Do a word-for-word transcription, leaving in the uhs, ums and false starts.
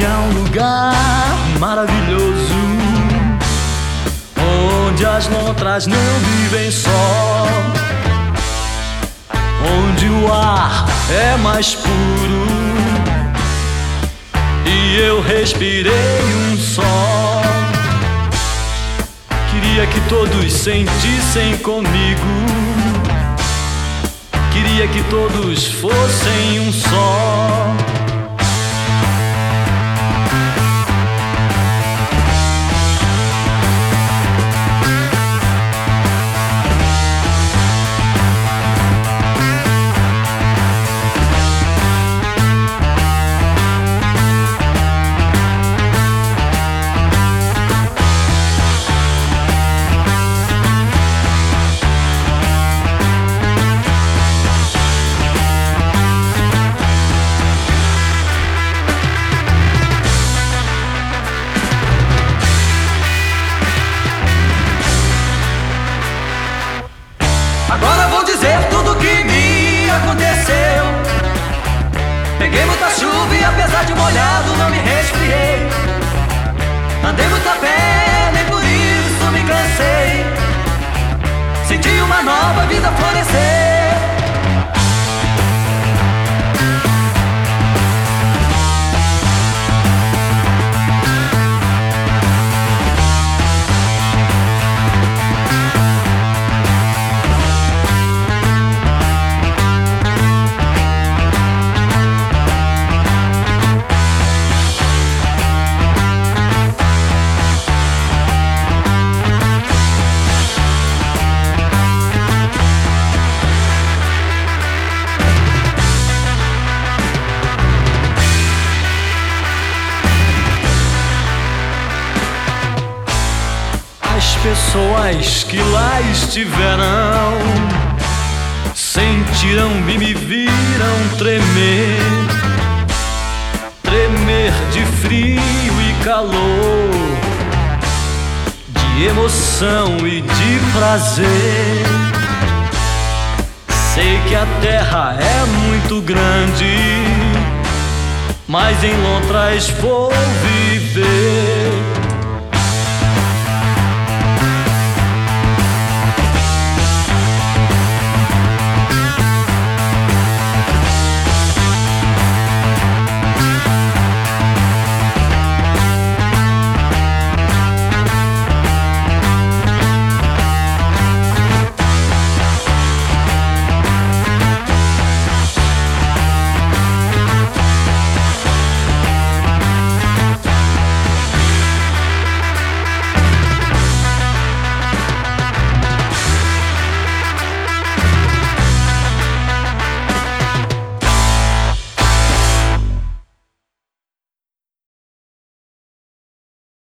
Fui a um lugar maravilhoso, onde as lontras não vivem só, onde o ar é mais puro e eu respirei um só. Queria que todos sentissem comigo, queria que todos fossem um só. Agora vou dizer tudo que me aconteceu. Peguei muita chuva e apesar de molhado não me resfriei. Andei muito a pé, nem por isso me cansei. Senti uma nova vida florescer. As pessoas que lá estiveram sentiram e me viram tremer, tremer de frio e calor, de emoção e de prazer. Sei que a terra é muito grande, mas em lontras vou viver.